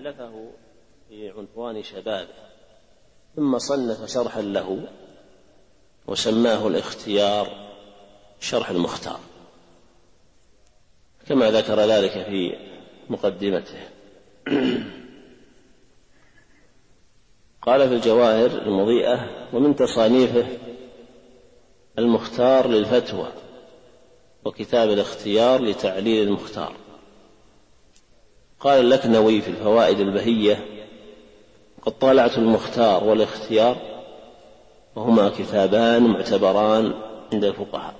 ألفه في عنفوان شبابه، ثم صنف شرحا له وسماه الاختيار شرح المختار، كما ذكر ذلك في مقدمته. قال في الجواهر المضيئة: ومن تصانيفه المختار للفتوى، وكتاب الاختيار لتعليل المختار. قال اللكنوي في الفوائد البهية: قد طالعت المختار والاختيار، وهما كتابان معتبران عند الفقهاء.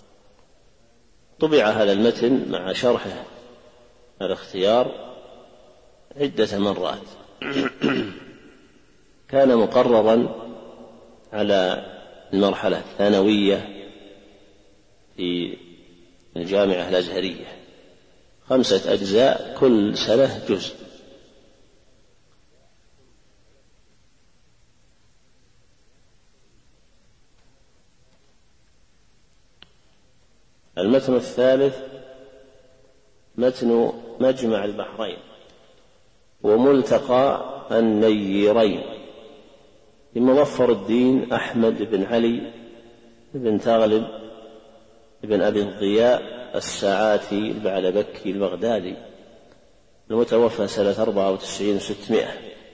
طبع هذا المتن مع شرحه الاختيار عدة مرات. كان مقررا على المرحلة الثانوية في الجامعة الأزهرية، 5 أجزاء، كل سنة جزء. المتن الثالث متن مجمع البحرين وملتقى النيرين لمظفر الدين أحمد بن علي بن تغلب بن أبي الضياء الساعاتي البعلبكي البغدادي، المتوفى سنة 94 و600.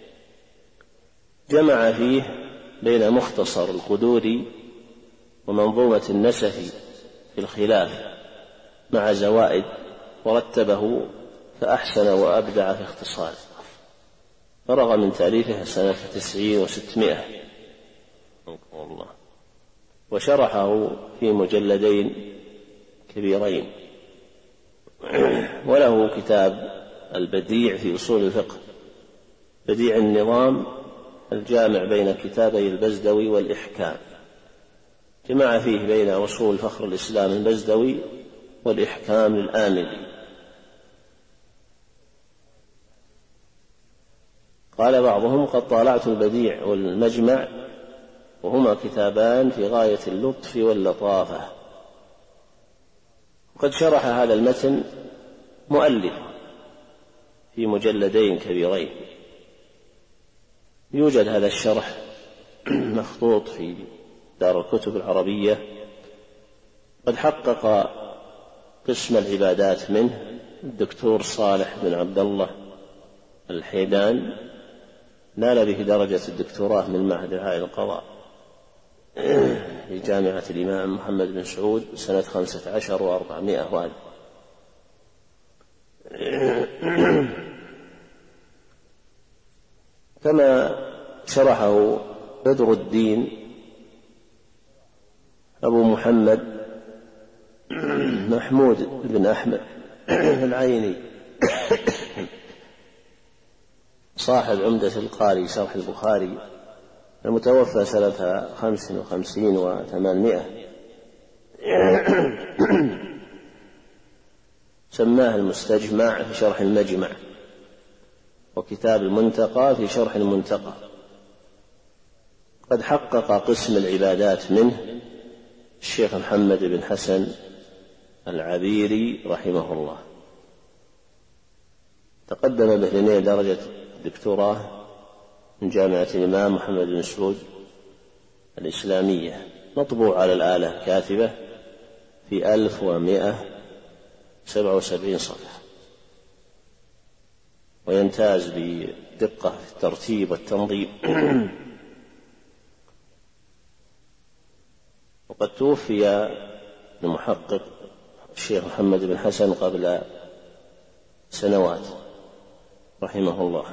جمع فيه بين مختصر القدوري ومنظومة النسفي في الخلاف مع زوائد، ورتبه فأحسن وأبدع في اختصاره. فرغ من تأليفه سنة 90 و600، وشرحه في مجلدين كبيرين. وله كتاب البديع في أصول الفقه، بديع النظام الجامع بين كتابي البزدوي والإحكام، جمع فيه بين أصول فخر الإسلام البزدوي والإحكام للآمدي. قال بعضهم: قد طالعت البديع والمجمع، وهما كتابان في غاية اللطف واللطافة. وقد شرح هذا المتن مؤلف في مجلدين كبيرين. يوجد هذا الشرح مخطوط في دار الكتب العربية. قد حقق قسم العبادات منه الدكتور صالح بن عبد الله الحيدان، نال به درجة الدكتوراه من معهد العالي للقضاء في جامعة الإمام محمد بن سعود سنة 15 و400. كما شرحه بدر الدين أبو محمد محمود بن أحمد العيني صاحب عمدة القاري شرح البخاري، المتوفى سنة 55 و800. سماه المستجمع في شرح المجمع، وكتاب المنتقى في شرح المنتقى. قد حقق قسم العبادات منه الشيخ محمد بن حسن العبيري رحمه الله، تقدم به درجة الدكتوراه من جامعة الإمام محمد بن سعود الإسلامية، مطبوع على الآلة الكاتبة في 1177 صفحة، ويمتاز بدقة في الترتيب والتنظيم. وقد توفي المحقق الشيخ محمد بن حسن قبل سنوات رحمه الله.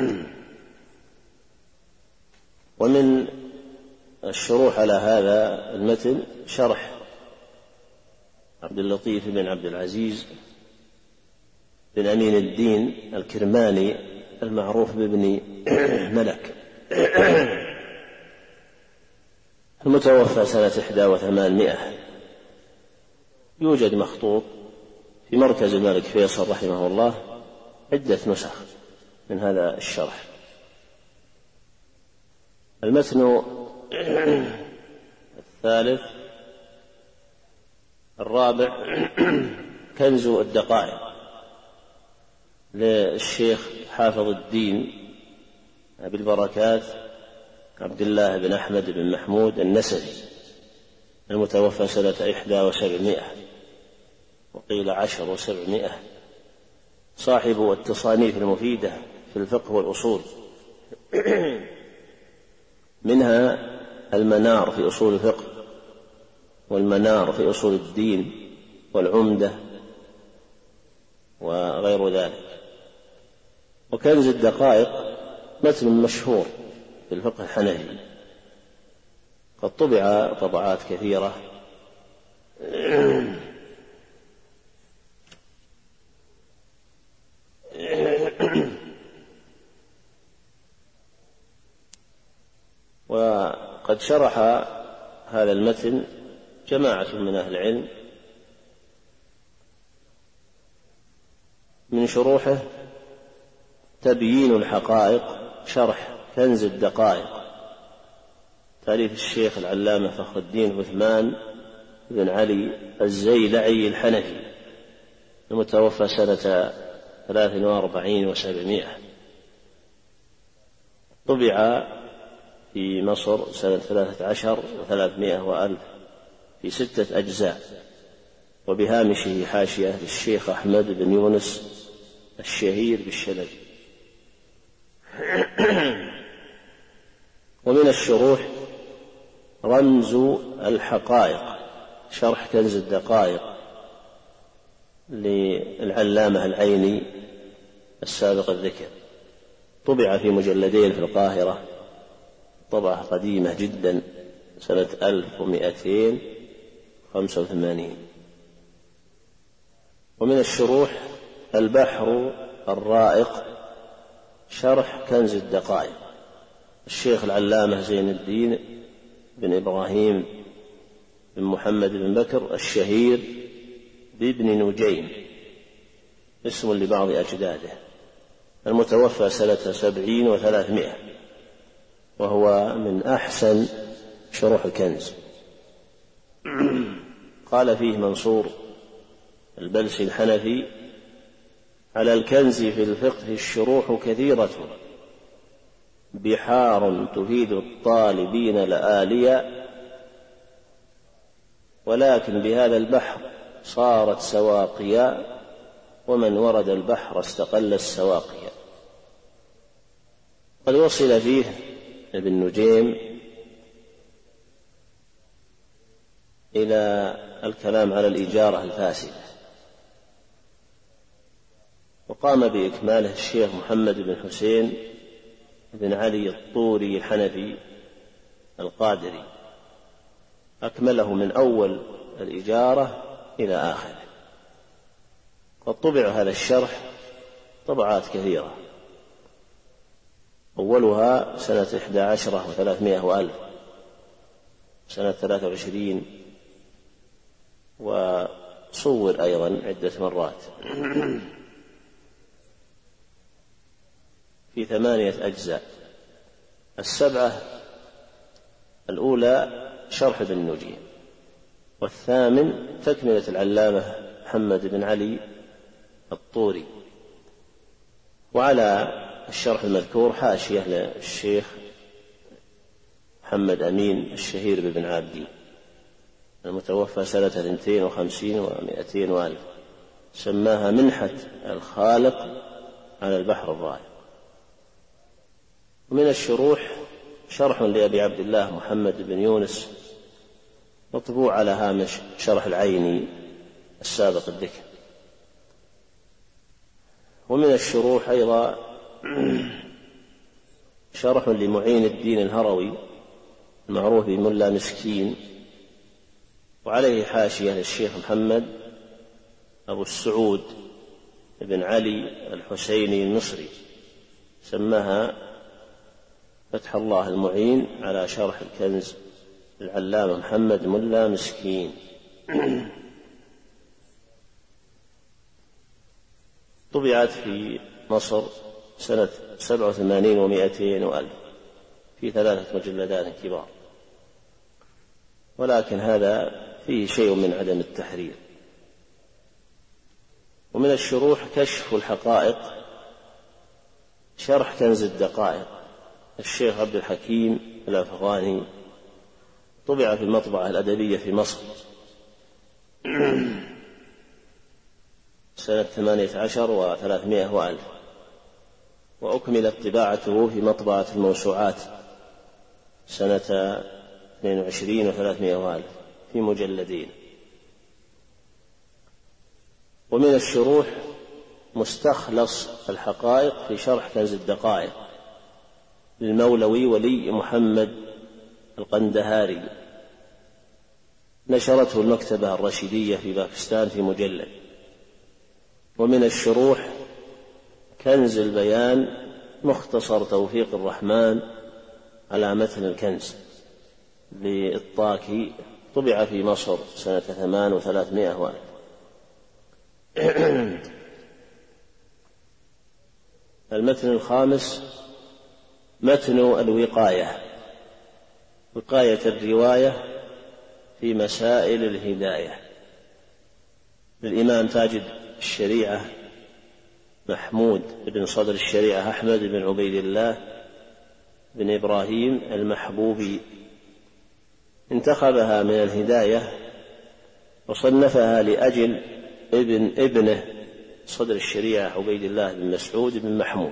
ومن الشروح على هذا المتن شرح عبد اللطيف بن عبد العزيز بن أمين الدين الكرماني المعروف بابن ملك، المتوفى سنة 81. يوجد مخطوط في مركز الملك فيصل رحمه الله عدة نسخ من هذا الشرح. المتن الثالث الرابع كنز الدقائق للشيخ حافظ الدين أبي البركات عبد الله بن أحمد بن محمود النسفي المتوفى سنة 71 وقيل 10 و700، صاحب التصانيف المفيدة في الفقه والأصول، منها المنار في أصول الفقه، والمنار في أصول الدين، والعمدة وغير ذلك. وكنز الدقائق متن مشهور في الفقه الحنفي، قد طبع طبعات كثيرة وقد شرح هذا المتن جماعة من أهل العلم. من شروحه تبيين الحقائق شرح كنز الدقائق، تأليف الشيخ العلامة فخر الدين عثمان بن علي الزيلعي الحنفي المتوفى سنة 43 و700، طبع في مصر سنة 13 و300 وألف في 6 أجزاء، وبهامشه حاشية للشيخ أحمد بن يونس الشهير بالشلبي. ومن الشروح رمز الحقائق شرح كنز الدقائق للعلامة العيني السابق الذكر، طبع في مجلدين في القاهرة، طبعة قديمة جدا سنة 1285. ومن الشروح البحر الرائق شرح كنز الدقائق، الشيخ العلامة زين الدين بن إبراهيم بن محمد بن بكر الشهير بابن نجيم، اسم لبعض أجداده، المتوفى سنة 70 و300، وهو من أحسن شروح الكنز. قال فيه منصور البلسي الحنفي: على الكنز في الفقه الشروح كثيرة، بحار تفيد الطالبين لآليا، ولكن بهذا البحر صارت سواقيا، ومن ورد البحر استقل السواقيا. قد وصل فيه ابن نجيم إلى الكلام على الإجارة الفاسدة، وقام بإكماله الشيخ محمد بن حسين بن علي الطوري الحنفي القادري، أكمله من أول الإجارة إلى آخره. قد طبع هذا الشرح طبعات كثيرة، أولها سنة 11 و300 وألف، سنة 23، وصور أيضا عدة مرات في 8 أجزاء. 7 الأولى شرح ابن نجيم، والثامن تكملة العلامة محمد بن علي الطوري. وعلى الشرح المذكور حاشية للشيخ محمد أمين الشهير بن عابدي المتوفى سنة 52 و200 وألف، سماها منحة الخالق على البحر الرائق. ومن الشروح شرح لأبي عبد الله محمد بن يونس، مطبوع على هامش شرح العيني السابق الذكر. ومن الشروح أيضا شرح لمعين الدين الهروي المعروف بملا مسكين، وعليه حاشية للشيخ محمد أبو السعود بن علي الحسيني المصري، سماها فتح الله المعين على شرح الكنز العلامة محمد ملا مسكين. طبعت في مصر سنة 87 و200 وألف في 3 مجلدات كبار، ولكن هذا فيه شيء من عدم التحرير. ومن الشروح كشف الحقائق شرح كنز الدقائق الشيخ عبد الحكيم الأفغاني، طبع في المطبعة الأدبية في مصر سنة 18 و300 وألف، وأكملت طباعته في مطبعة الموسوعات سنة 22 و300 وألف في مجلدين. ومن الشروح مستخلص الحقائق في شرح كنز الدقائق للمولوي ولي محمد القندهاري، نشرته المكتبة الرشيدية في باكستان في مجلد. ومن الشروح كنز البيان مختصر توفيق الرحمن على متن الكنز للطاكي، طبع في مصر سنة 8 و300 وألف. المتن الخامس متن الوقاية، وقاية الرواية في مسائل الهداية، للإمام تاج الشريعة محمود بن صدر الشريعة أحمد بن عبيد الله بن إبراهيم المحبوبي، انتخبها من الهداية وصنفها لأجل ابنه صدر الشريعة عبيد الله بن مسعود بن محمود.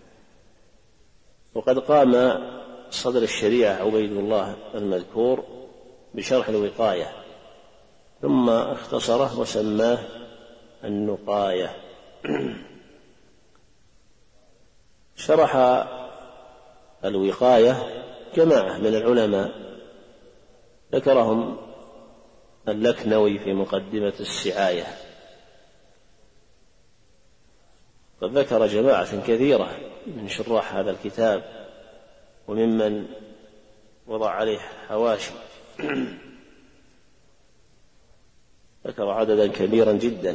وقد قام صدر الشريعة عبيد الله المذكور بشرح الوقاية، ثم اختصره وسماه النقاية. شرح الوقاية جماعة من العلماء، ذكرهم اللكنوي في مقدمة السعاية، قد ذكر جماعة كثيرة من شراح هذا الكتاب وممن وضع عليه حواشي، ذكر عددا كبيرا جدا.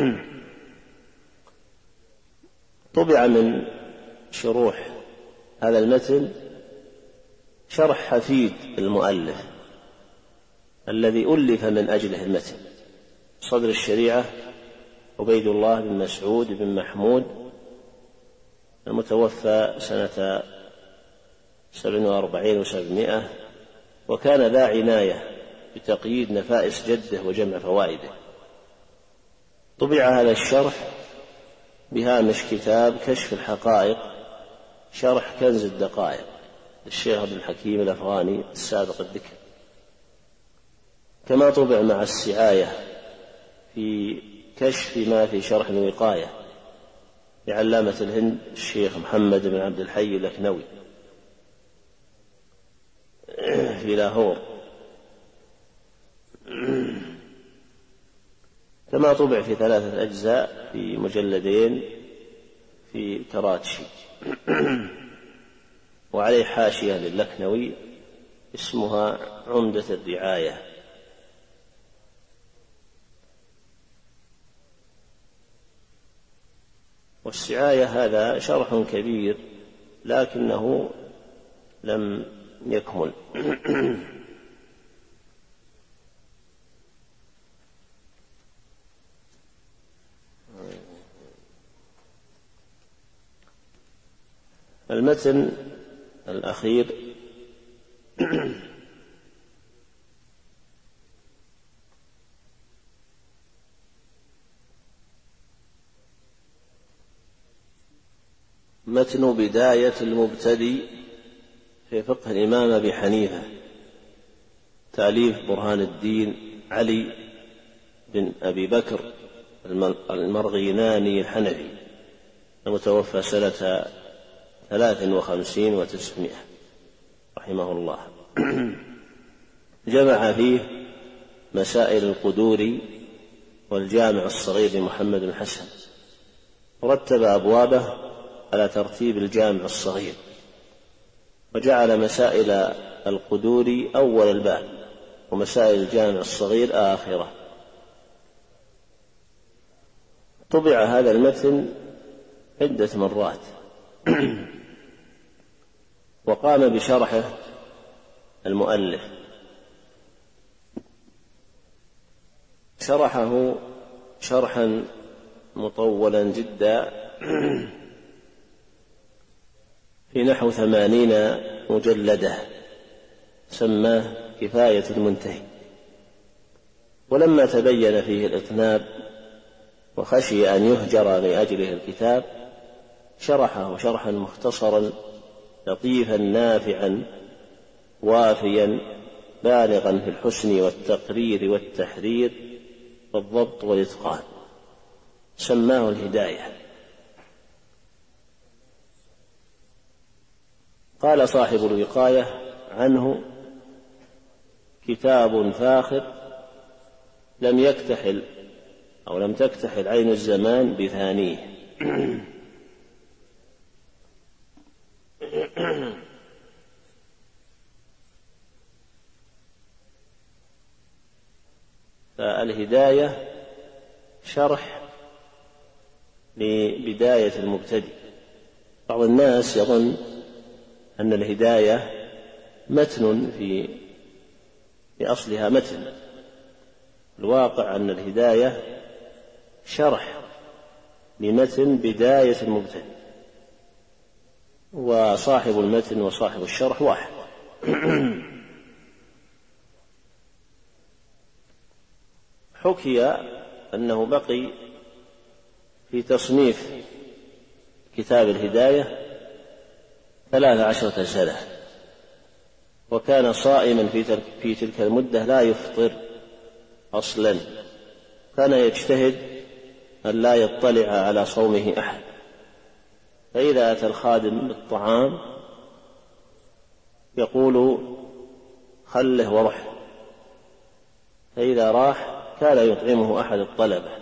طبع من شروح هذا المتن شرح حفيد المؤلف الذي ألف من أجله المتن، صدر الشريعة عبيد الله بن مسعود بن محمود، المتوفى سنة 47 و700، وكان ذا عناية بتقييد نفائس جده وجمع فوائده. طبع هذا الشرح بهامش كتاب كشف الحقائق شرح كنز الدقائق للشيخ عبد الحكيم الأفغاني السابق الذكر، كما طبع مع السعاية في كشف ما في شرح الوقاية لعلامة الهند الشيخ محمد بن عبد الحي اللكنوي في لاهور، كما طبع في 3 أجزاء في مجلدين في كراتشي، وعليه حاشية للكنوي اسمها عمدة الرعاية. والسعاية هذا شرح كبير لكنه لم يكمل. المتن الأخير متن بداية المبتدئ في فقه الإمام أبي حنيفة، تأليف برهان الدين علي بن أبي بكر المرغيناني الحنفي، المتوفى سنة 53 و900 رحمه الله. جمع فيه مسائل القدور والجامع الصغير لمحمد بن حسن، ورتب أبوابه على ترتيب الجامع الصغير، وجعل مسائل القدور أول الباب ومسائل الجامع الصغير آخره. طبع هذا المتن عدة مرات، وقام بشرحه المؤلف، شرحه شرحا مطولا جدا في نحو 80 مجلدة، سماه كفاية المنتهي. ولما تبين فيه الإطناب وخشي أن يهجر لأجله الكتاب شرحه شرحا مختصرا لطيفا نافعا وافيا بالغا في الحسن والتقرير والتحرير والضبط والإتقان، سماه الهداية. قال صاحب الوقاية عنه: كتاب فاخر لم يكتحل أو لم تكتحل عين الزمان بثانيه. فالهداية شرح لبداية المبتدئ. بعض الناس يظن أن الهداية متن في أصلها متن، الواقع أن الهداية شرح لمتن بداية المبتدئ، وصاحب المتن وصاحب الشرح واحد. حكي أنه بقي في تصنيف كتاب الهداية 13 سنة، وكان صائما في تلك المدة لا يفطر أصلا، كان يجتهد أن لا يطلع على صومه أحد، فإذا أتى الخادم بالطعام يقول: خله ورح، فإذا راح كان يطعمه أحد الطلبة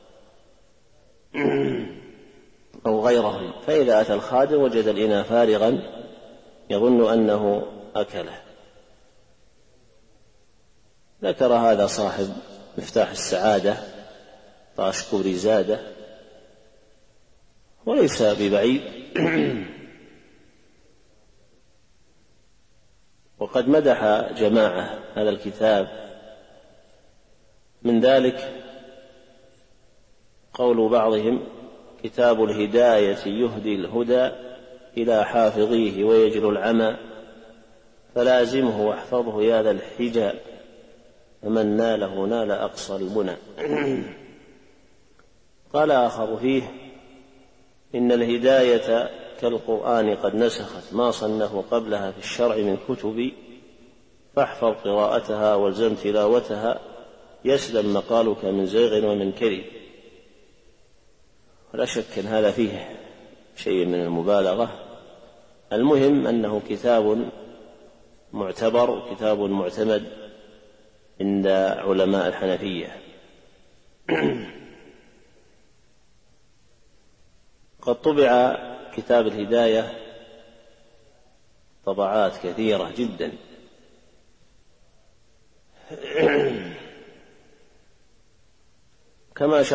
أو غيرهم، فإذا أتى الخادم وجد الإناء فارغا يظن أنه أكله. ذكر هذا صاحب مفتاح السعادة طاشكوري زادة، وليس ببعيد. وقد مدح جماعة هذا الكتاب، من ذلك قول بعضهم: كتاب الهداية يهدي الهدى إلى حافظيه ويجل العمى، فلازمه واحفظه يا ذا الحجى، فمن ناله نال أقصى المنى. قال آخر فيه: إن الهداية كالقرآن قد نسخت ما صنه قبلها في الشرع من كتب، فاحفظ قراءتها والزم تلاوتها، يسلم مقالك من زيغ ومن كذب. ولا شك أن هذا فيه شيء من المبالغة. المهم أنه كتاب معتبر، كتاب معتمد عند علماء الحنفية. قد طبع كتاب الهداية طبعات كثيرة جدا، كما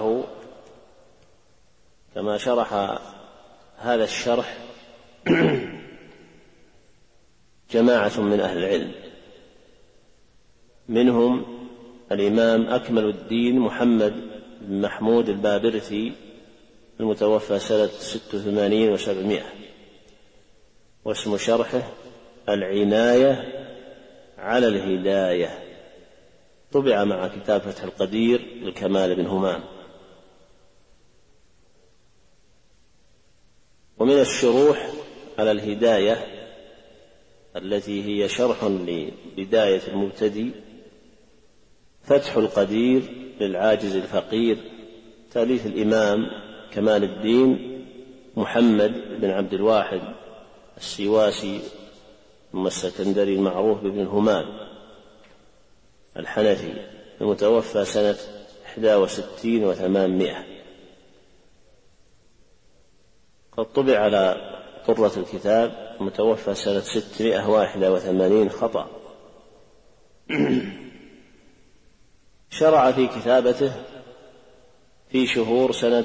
شرح هذا الشرح جماعة من أهل العلم، منهم الإمام أكمل الدين محمد بن محمود البابرثي المتوفى سنة 86 و700، واسم شرحه العناية على الهداية، طبع مع كتاب فتح القدير للكمال بن همام. ومن الشروح على الهداية التي هي شرح لبداية المبتدئ فتح القدير للعاجز الفقير، تأليف الإمام كمال الدين محمد بن عبد الواحد السواسي ثم السكندري المعروف بابن الهمام الحنفي المتوفى سنة 61 و800. قد طبع على طرة الكتاب متوفى سنة 681 خطأ. شرع في كتابته في شهور سنة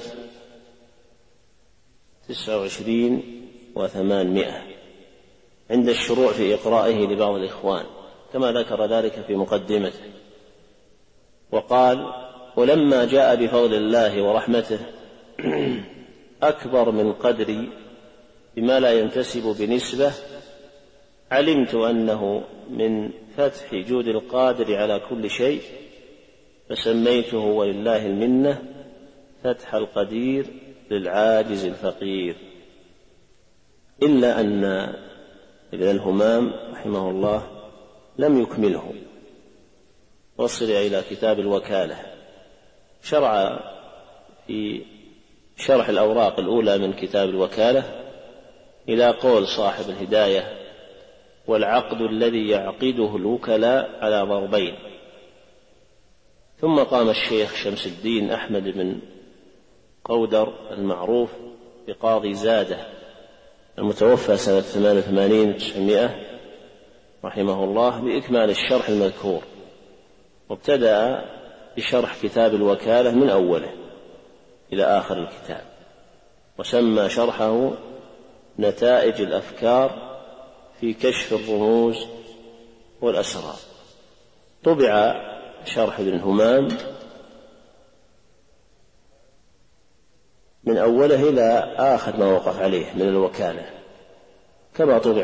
29 و800 عند الشروع في إقرائه لبعض الإخوان، كما ذكر ذلك في مقدمته. وقال: ولما جاء بفضل الله ورحمته أكبر من قدر بما لا ينتسب بنسبة علمت أنه من فتح جود القادر على كل شيء، فسميته ولله المنة فتح القدير للعاجز الفقير. إلا أن ابن الهمام رحمه الله لم يكمله، وصل إلى كتاب الوكالة، شرع في شرح الأوراق الأولى من كتاب الوكالة إلى قول صاحب الهداية: والعقد الذي يعقده الوكلاء على ضربين. ثم قام الشيخ شمس الدين أحمد بن قودر المعروف بقاضي زادة المتوفى سنة 88 و900 رحمه الله بإكمال الشرح المذكور، وابتدأ بشرح كتاب الوكالة من أوله إلى آخر الكتاب، وسمى شرحه نتائج الأفكار في كشف الرموز والأسرار. طبع شرح ابن الهمام من أوله إلى آخر ما وقف عليه من الوكالة، كما طبع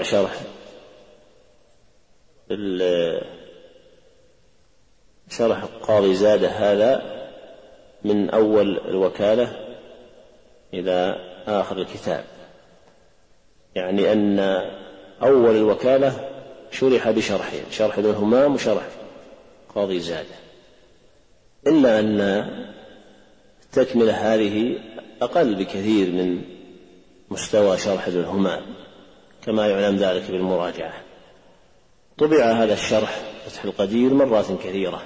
شرح قاضي زادة هذا من أول الوكالة إلى آخر الكتاب، يعني أن أول الوكالة شرح بشرحين، شرح ابن الهمام وشرح قاضي زادة، إلا أن التكملة هذه أقل بكثير من مستوى شرح ابن الهمام، كما يعلم ذلك بالمراجعة. طبع هذا الشرح فتح القدير مرات كثيرة،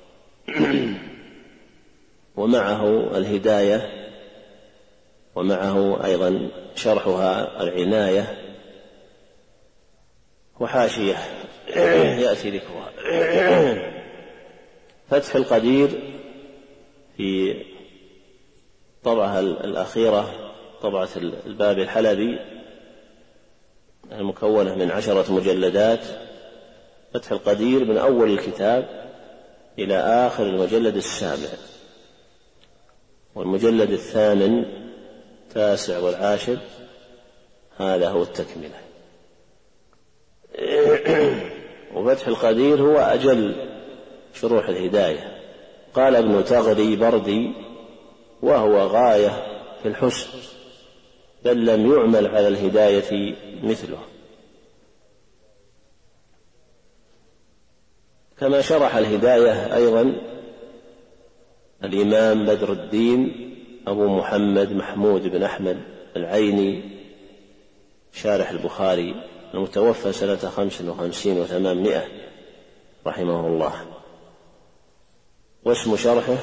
ومعه الهداية، ومعه أيضا شرحها العناية، وحاشية يأتي ذكرها. فتح القدير في طبعها الأخيرة، طبعة الباب الحلبي المكونة من 10 مجلدات، فتح القدير من أول الكتاب إلى آخر المجلد 7، والمجلد 8 9 و10 هذا هو التكملة. وفتح القدير هو أجل شروح الهداية. قال ابن تغري بردي: وهو غاية في الحسن، بل لم يعمل على الهداية مثله. كما شرح الهداية أيضا الإمام بدر الدين أبو محمد محمود بن أحمد العيني شارح البخاري المتوفى سنة 55 و800 رحمه الله، واسم شرحه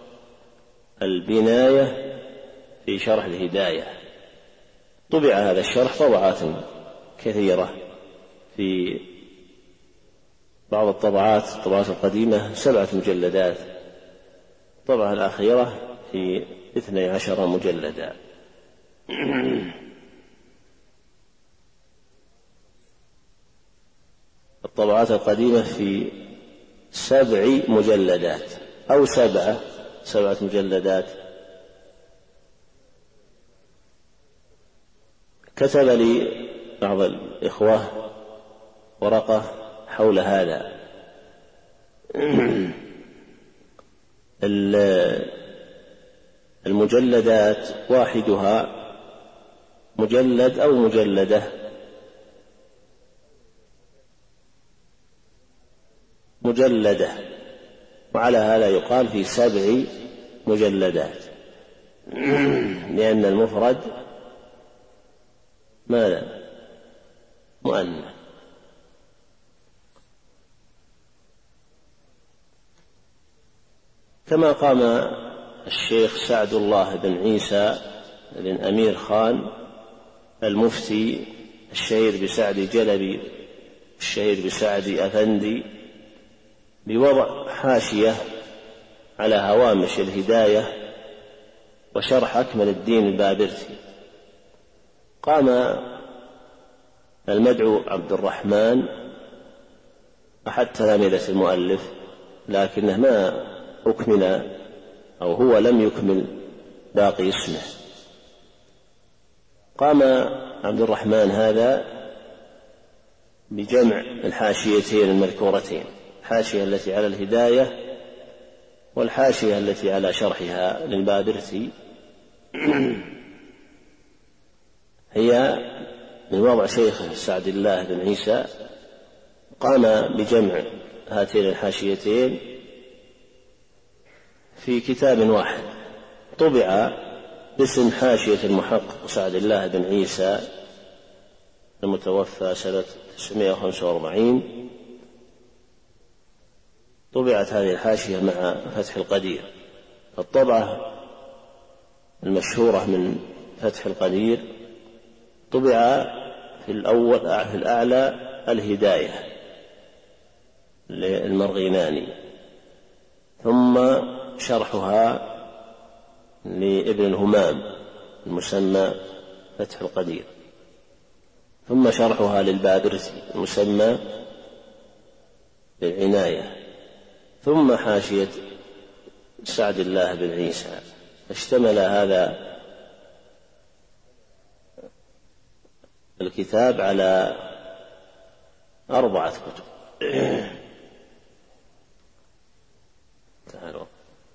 البناية في شرح الهداية. طبع هذا الشرح طبعات كثيرة، في بعض الطبعات القديمة 7 مجلدات، الطبعة الأخيرة في 12 مجلدا. الطبعات القديمة في 7 مجلدات أو 7 مجلدات. كتب لي بعض الإخوة ورقة حول هذا. المجلدات واحدها مجلد أو مجلدة، وعلى هذا يقال في 7 مجلدات، لأن المفرد ماذا؟ مؤنث. كما قام الشيخ سعد الله بن عيسى بن أمير خان المفتي الشهير بسعد جلبي الشهير بسعد أفندي بوضع حاشية على هوامش الهداية وشرح أكمل الدين البابرتي. قام المدعو عبد الرحمن أحد تلامذة المؤلف، لكنه ما أكمل، أو هو لم يكمل باقي اسمه. قام عبد الرحمن هذا بجمع الحاشيتين المذكورتين، الحاشية التي على الهداية والحاشية التي على شرحها للبادرتي، هي من وضع شيخه سعد الله بن عيسى، قام بجمع هاتين الحاشيتين في كتاب واحد طبع باسم حاشية المحقق سعد الله بن عيسى المتوفى سنة 945. طبعت هذه الحاشية مع فتح القدير. الطبعة المشهورة من فتح القدير طبع في الأعلى الهداية للمرغيناني، ثم شرحها لابن الهمام المسمى فتح القدير، ثم شرحها للبادرسي المسمى بالعناية، ثم حاشية سعد الله بن عيسى. اشتمل هذا الكتاب على 4 كتب. تعالوا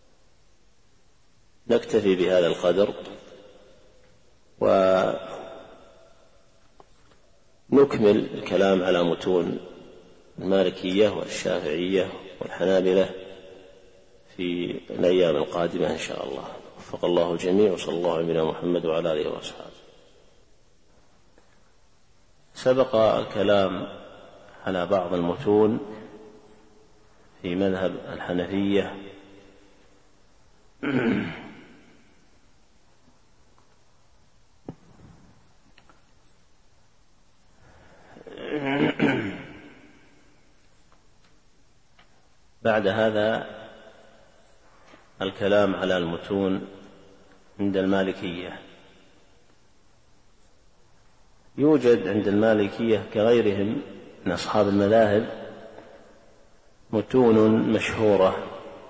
نكتفي بهذا القدر ونكمل الكلام على متون المالكية والشافعية والحنابلة في الأيام القادمة إن شاء الله. وفق الله الجميع، وصلى الله على نبينا محمد وعلى آله وأصحابه. سبق الكلام على بعض المتون في مذهب الحنفية بعد هذا الكلام على المتون عند المالكية. يوجد عند المالكية كغيرهم من أصحاب المذاهب متون مشهورة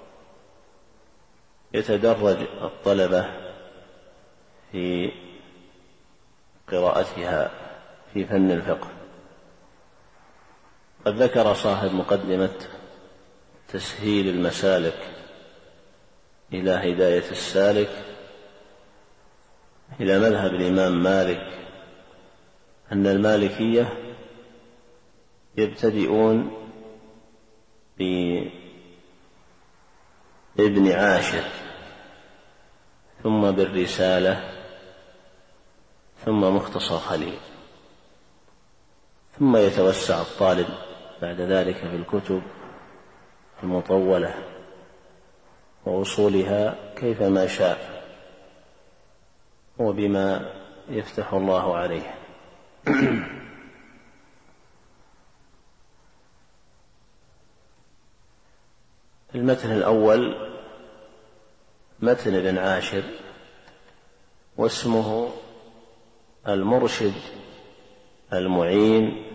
يتدرج الطلبة في قراءتها في فن الفقه. قد ذكر صاحب مقدمة تسهيل المسالك إلى هداية السالك إلى مذهب الإمام مالك أن المالكية يبتدئون بابن عاشر، ثم بالرسالة، ثم مختصر خليل، ثم يتوسع الطالب بعد ذلك في الكتب المطولة ووصولها كيفما شاء وبما يفتح الله عليه. المتن الأول متن ابن عاشر، واسمه المرشد المعين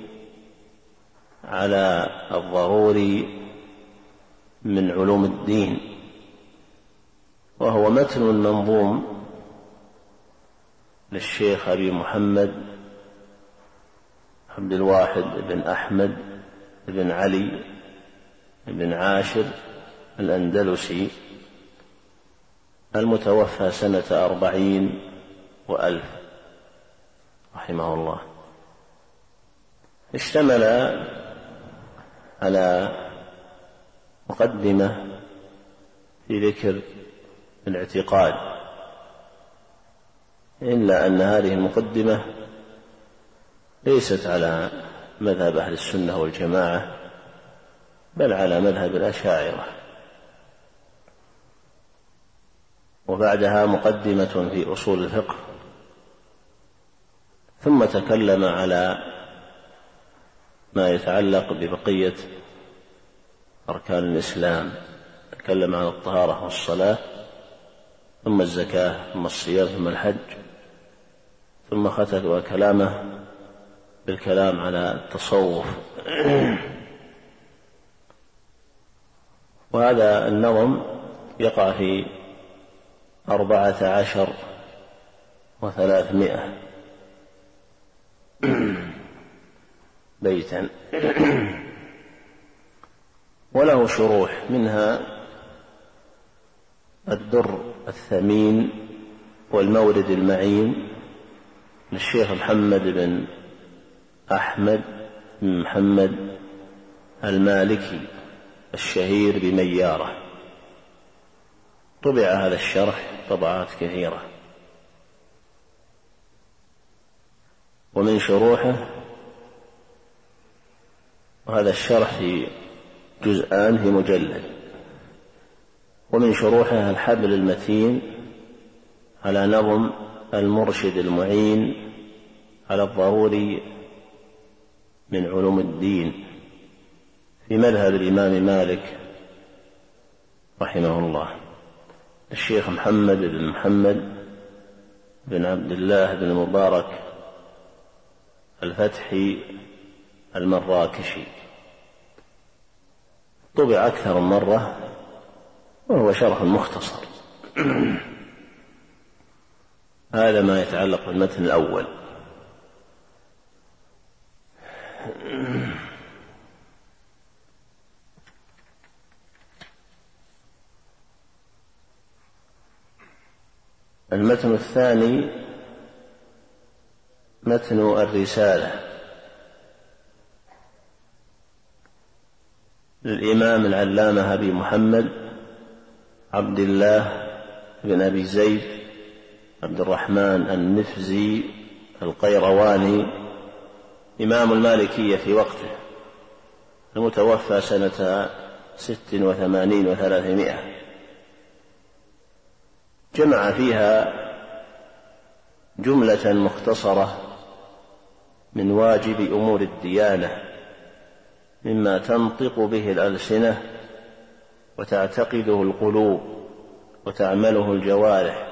على الضروري من علوم الدين، وهو متن منظوم للشيخ أبي محمد عبد الواحد بن أحمد بن علي بن عاشر الأندلسي المتوفى سنة 40 وألف رحمه الله. اشتمل على مقدمة في ذكر الاعتقاد، إلا أن هذه المقدمة ليست على مذهب أهل السنة والجماعة، بل على مذهب الأشاعرة. وبعدها مقدمة في أصول الفقه، ثم تكلم على ما يتعلق ببقية أركان الإسلام، تكلم عن الطهارة والصلاة، ثم الزكاة، ثم الصيام، ثم الحج، ثم ختم كلامه بالكلام على التصوف. وهذا النظم يقع في 14 و300، بيتا. وله شروح، منها الدر الثمين والمورد المعين للشيخ محمد بن أحمد بن محمد المالكي الشهير بميارة. طبع هذا الشرح طبعات كثيرة. ومن شروحه، وهذا الشرح في جزءان في مجلد، ومن شروحه الحبل المتين على نظم المرشد المعين على الضروري من علوم الدين في مذهب الإمام مالك رحمه الله، الشيخ محمد بن محمد بن عبد الله بن المبارك الفتحي المراكشي. طبع أكثر من مرة، وهو شرح مختصر. هذا ما يتعلق بالمتن الأول. المتن الثاني متن الرسالة للإمام العلامة أبي محمد عبد الله بن أبي زيد عبد الرحمن النفزي القيرواني، إمام المالكية في وقته، المتوفى سنة 86 و300. جمع فيها جملة مختصرة من واجب أمور الديانة، مما تنطق به الألسنة وتعتقده القلوب وتعمله الجوارح،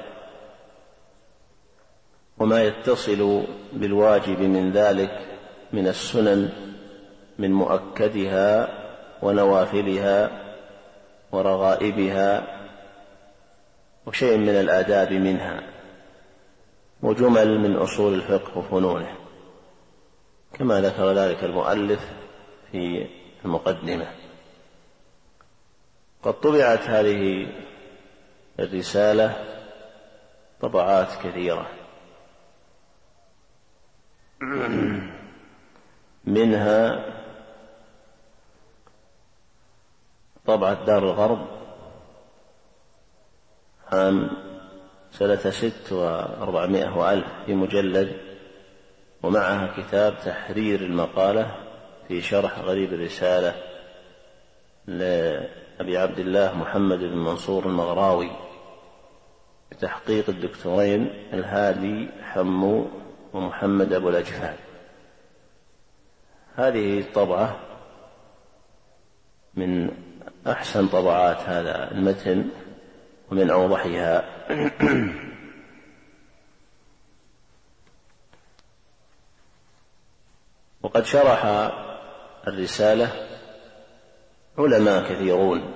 وما يتصل بالواجب من ذلك من السنن من مؤكدها ونوافلها ورغائبها، وشيء من الآداب منها، وجمل من أصول الفقه وفنونه، كما ذكر ذلك المؤلف في المقدمة. قد طبعت هذه الرسالة طبعات كثيرة، منها طبعة دار الغرب عام سنة 600 وألف في مجلد، ومعها كتاب تحرير المقالة في شرح غريب الرسالة لأبي عبد الله محمد بن منصور المغراوي بتحقيق الدكتورين الهادي حمو ومحمد أبو الأجفال. هذه الطبعة من أحسن طبعات هذا المتن ومن أوضحها. وقد شرح الرسالة علماء كثيرون.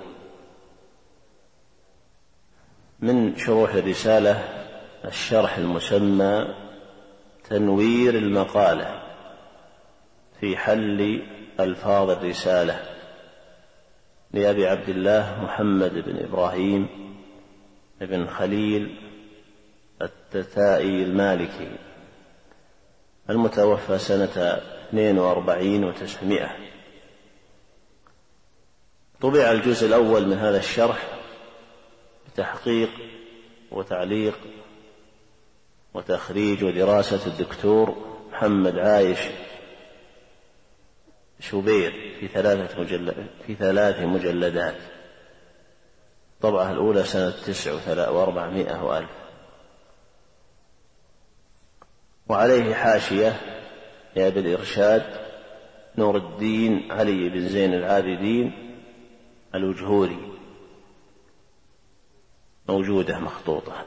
من شروح الرسالة الشرح المسمى تنوير المقالة في حل ألفاظ الرسالة لأبي عبد الله محمد بن إبراهيم بن خليل التتائي المالكي، المتوفى سنة 42 و900. طبع الجزء الأول من هذا الشرح بتحقيق وتعليق وتخريج ودراسة الدكتور محمد عايش شوبير في 3 مجلدات. الطبعة الأولى سنة 9 و400 وألف. وعليه حاشية لأبي الإرشاد نور الدين علي بن زين العابدين الوجهوري، موجودة مخطوطة.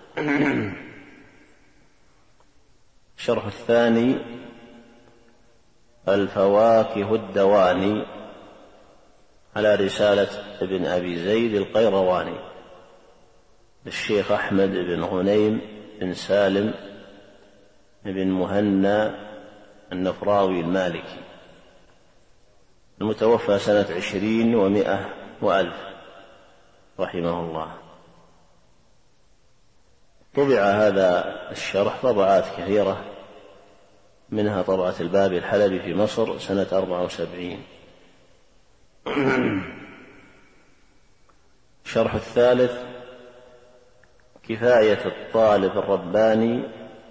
الشرح الثاني الفواكه الدواني على رسالة ابن أبي زيد القيرواني للشيخ أحمد بن غنيم بن سالم بن مهنا النفراوي المالكي، المتوفى سنة 20 و100 وألف رحمه الله. طبع هذا الشرح طبعات كثيرة، منها طبعة البابي الحلبي في مصر سنة 74. شرح الثالث كفاية الطالب الرباني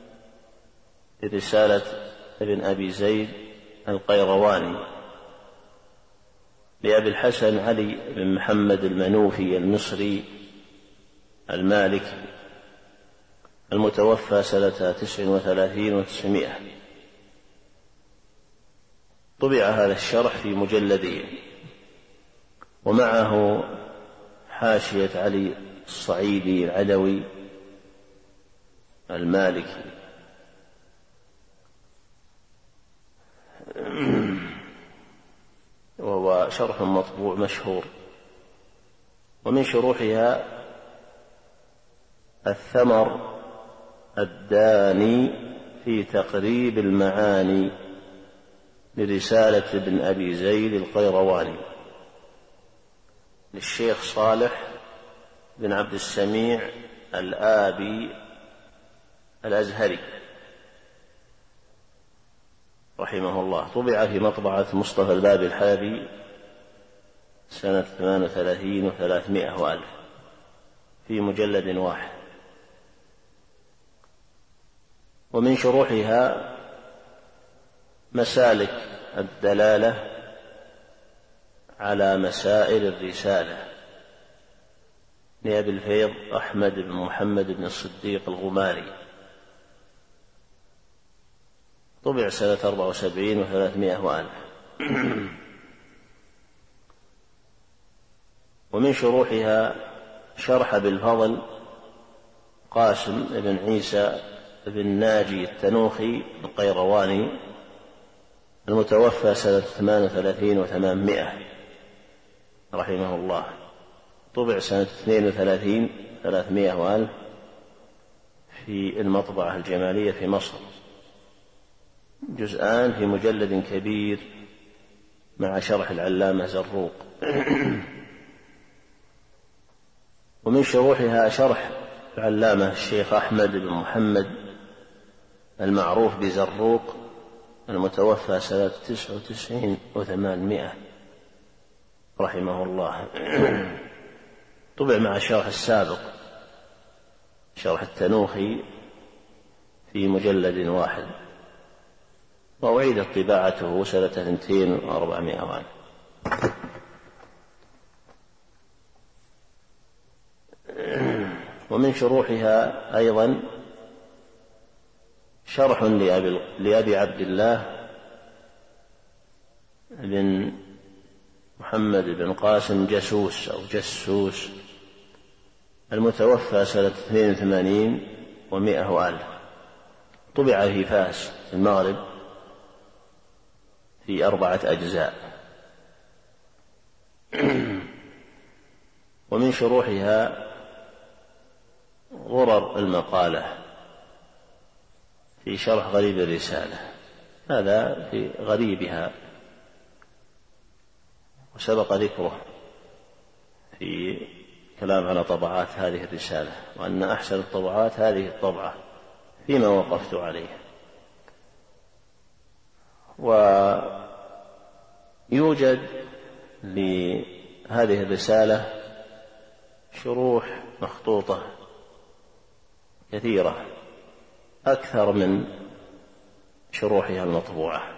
لرسالة ابن أبي زيد القيرواني لأبي الحسن علي بن محمد المنوفي المصري المالكي، المتوفى سنة 39 و900. طبع هذا الشرح في مجلدين، ومعه حاشية علي الصعيدي العدوي المالكي. وهو شرح مطبوع مشهور. ومن شروحها الثمر الداني في تقريب المعاني لرسالة ابن أبي زيد القيرواني للشيخ صالح بن عبد السميع الآبي الأزهري رحمه الله. طبع في مطبعة مصطفى البابي الحلبي سنة 38 و300 وألف في مجلد واحد. ومن شروحها مسالك الدلالة على مسائل الرسالة لأبي الفيض أحمد بن محمد بن الصديق الغماري، طبع سنة 74 و300 وألف. ومن شروحها شرح بالفضل قاسم بن عيسى بن ناجي التنوخي القيرواني، المتوفى سنة 38 و800 رحمه الله، طبع سنة 32 300 وألف في المطبعة الجمالية في مصر، جزءان في مجلد كبير مع شرح العلامة زروق. ومن شروحها شرح العلامة الشيخ أحمد بن محمد المعروف بزروق، المتوفى سنة 99 و800 رحمه الله، طبع مع الشرح السابق شرح التنوخي في مجلد واحد، وأعيدت طباعته سنة 2400 وألف. ومن شروحها أيضا شرح لأبي عبد الله بن محمد بن قاسم جسوس أو جسوس، المتوفى سنة 82 و100 وألف، طبع في فاس المغرب في 4 أجزاء. ومن شروحها غرر المقالة في شرح غريب الرسالة، هذا في غريبها وسبق ذكره في كلام على طبعات هذه الرسالة، وأن أحسن الطبعات هذه الطبعة فيما وقفت عليه. ويوجد لهذه الرسالة شروح مخطوطة كثيرة أكثر من شروحها المطبوعة.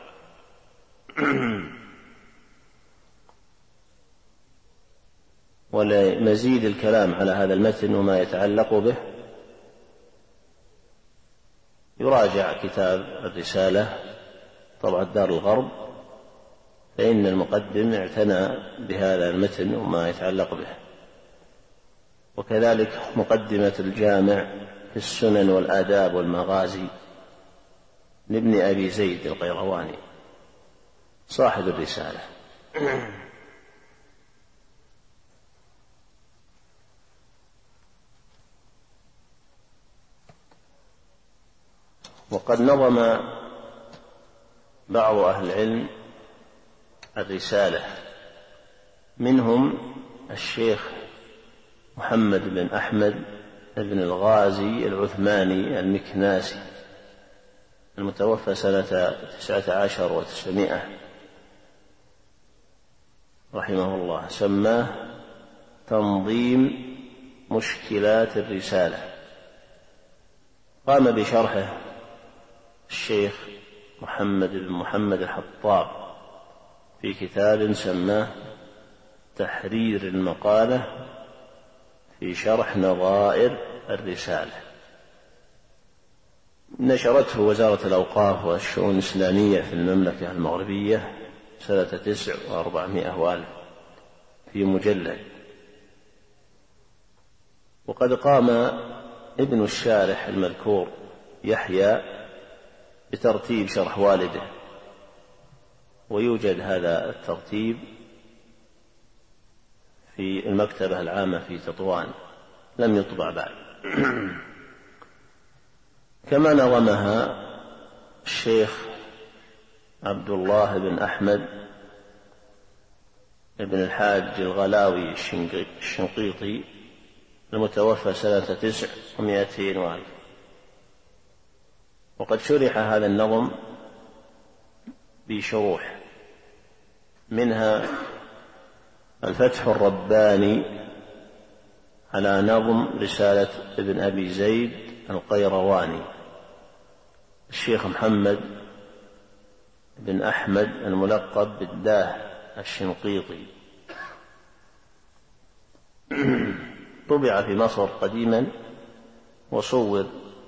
ولمزيد الكلام على هذا المتن وما يتعلق به يراجع كتاب الرسالة طبعة دار الغرب، فإن المقدم اعتنى بهذا المتن وما يتعلق به، وكذلك مقدمة الجامع في السنن والآداب والمغازي لابن أبي زيد القيرواني صاحب الرسالة. وقد نظم بعض أهل العلم الرسالة، منهم الشيخ محمد بن أحمد بن الغازي العثماني المكناسي المتوفى سنة 19 و900 رحمه الله، سماه تنظيم مشكلات الرسالة. قام بشرحه الشيخ محمد بن محمد الحطاب في كتاب سماه تحرير المقالة في شرح نظائر الرسالة، نشرته وزارة الأوقاف والشؤون الإسلامية في المملكة المغربية سنة 900 في مجلد. وقد قام ابن الشارح المذكور يحيى بترتيب شرح والده، ويوجد هذا الترتيب في المكتبة العامة في تطوان، لم يطبع بعد. كما نظمها الشيخ عبد الله بن أحمد بن الحاج الغلاوي الشنقيطي المتوفى سنة 900 وقد شرح هذا النظم بشروح، منها الفتح الرباني على نظم رسالة ابن أبي زيد القيرواني الشيخ محمد بن أحمد الملقب بالداه الشنقيطي، طبع في مصر قديما وصور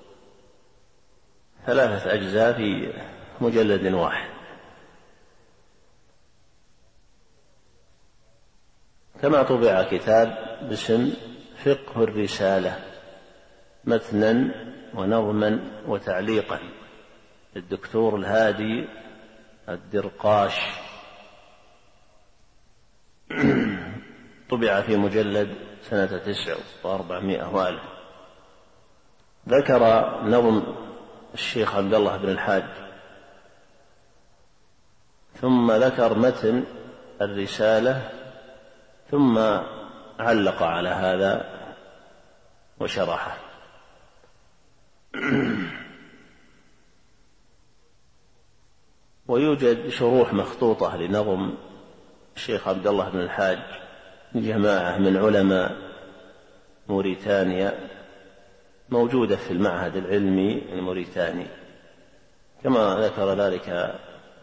3 أجزاء في مجلد واحد. كما طبع كتاب باسم فقه الرسالة متنا ونظما وتعليقا للدكتور الهادي الدرقاش، طبع في مجلد سنة 900 ذكر نظم الشيخ عبد الله بن الحاج، ثم ذكر متن الرسالة، ثم علق على هذا وشرحه. ويوجد شروح مخطوطة لنظم الشيخ عبد الله بن الحاج جماعة من علماء موريتانيا، موجودة في المعهد العلمي الموريتاني، كما ذكر ذلك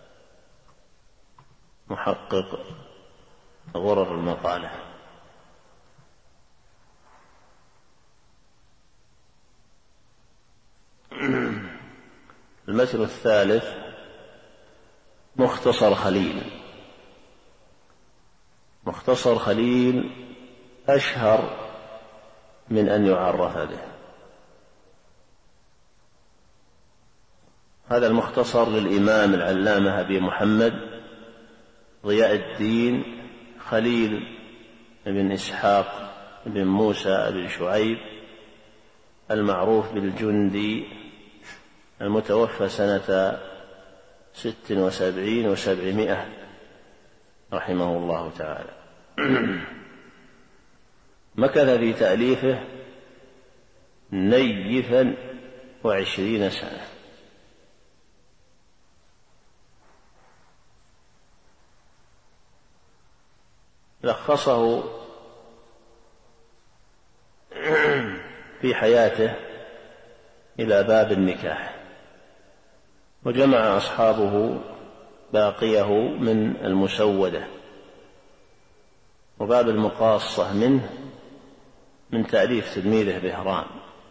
محقق غرر المقالة. المثل الثالث مختصر خليل. مختصر خليل أشهر من أن يعرف به. هذا المختصر للإمام العلامة أبي محمد ضياء الدين خليل بن إسحاق بن موسى بن شعيب المعروف بالجندي المتوفى سنة 76 و700 رحمه الله تعالى. مكث في تأليفه نيفا 20 سنة، لخصه في حياته إلى باب النكاح، وجمع أصحابه باقيه من المسودة، وباب المقاصة منه من تأليف تلميذه بهرام،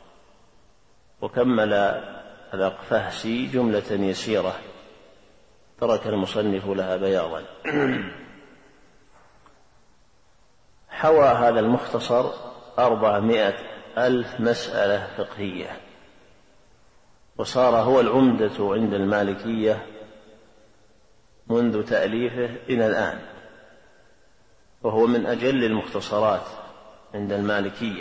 وكمل الأقفهسي جملة يسيرة ترك المصنف لها بياضا. حوى هذا المختصر 400,000 مسألة فقهية، وصار هو العمدة عند المالكية منذ تأليفه إلى الآن، وهو من أجل المختصرات عند المالكية،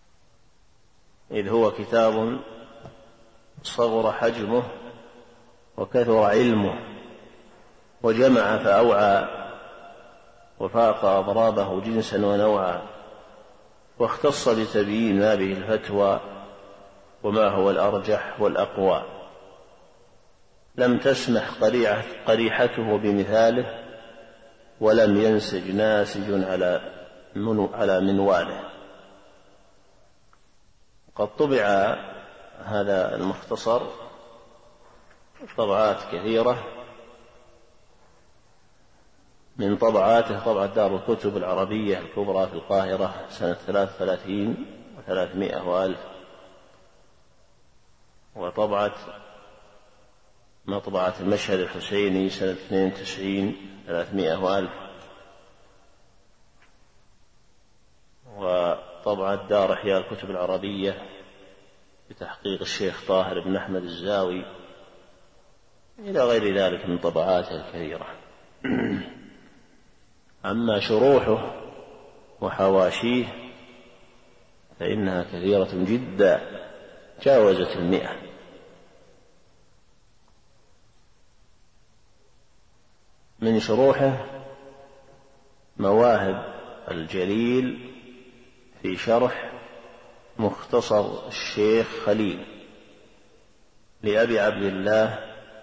إذ هو كتاب صغر حجمه وكثر علمه وجمع فأوعى وفاق أضرابه جنسا ونوعا، واختص بتبيين ما به الفتوى وما هو الأرجح والأقوى. لم تسمح قريحته بمثاله، ولم ينسج ناسج على منواله. قد طبع هذا المختصر طبعات كثيرة، من طبعاته طبعة دار الكتب العربية الكبرى في القاهرة سنة 33 و300 وألف، وطبعة مطبعة المشهد الحسيني سنة 92 300 وألف، وطبعة دار إحياء الكتب العربية بتحقيق الشيخ طاهر بن أحمد الزاوي، إلى غير ذلك من طبعاته الكثيرة. أما شروحه وحواشيه فإنها كثيرة جدا، جاوزت 100. من شروحه مواهب الجليل في شرح مختصر الشيخ خليل لأبي عبد الله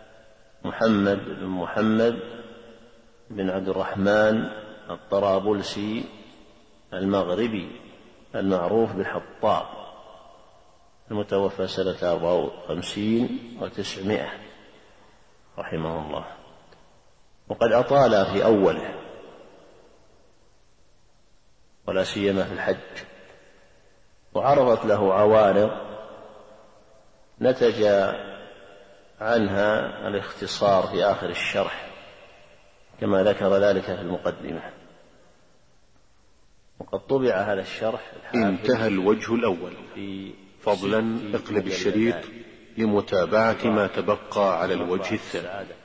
محمد بن عبد الرحمن الطرابلسي المغربي المعروف بالحطاب، المتوفى سنة 54 و900 رحمه الله. وقد أطال في أوله ولا سيما في الحج، وعرضت له عوارض نتج عنها الاختصار في آخر الشرح كما ذكر ذلك في المقدمة. وقد طبع هذا الشرح. انتهى الوجه الأول. فضلا اقلب الشريط لمتابعة ما تبقى على الوجه الثاني.